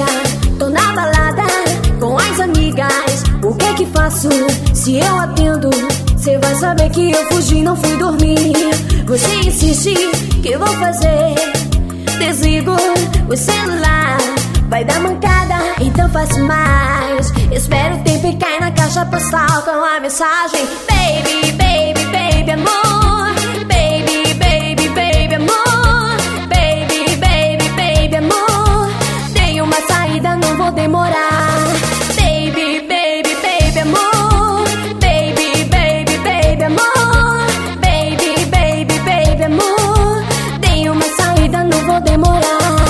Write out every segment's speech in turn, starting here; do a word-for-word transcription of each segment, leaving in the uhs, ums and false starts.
liga, tô na balada com as amigas. O que que faço se eu atendo? Cê vai saber que eu fugi, não fui dormir. Você insiste, que vou fazer? Desligo o celular, vai dar mancada, então faço mais. Espero o tempo e cai na caixa postal com a mensagem: Baby, baby, baby, amor. Baby, baby, baby, amor. Baby, baby, baby, amor. Dei uma saída, não vou demorar. Baby, baby, baby, amor. Baby, baby, baby, amor. Baby, baby, baby, amor. Dei uma saída, não vou demorar.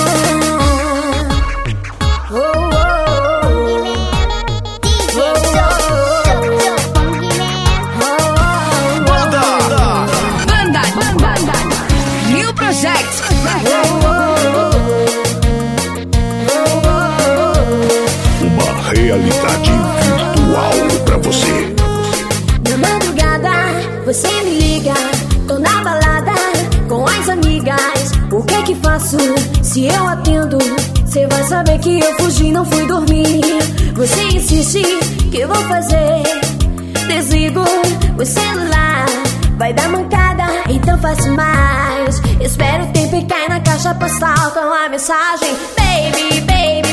Uma realidade virtual pra você. Na madrugada, você me liga, tô na balada com as amigas. O que que faço se eu atendo? Cê vai saber que eu fugi, não fui dormir. Você insiste, que eu vou fazer? Desligo o celular, vai dar mancada, então faço mais. Espero o tempo e cai na caixa postal com a mensagem: Baby, baby,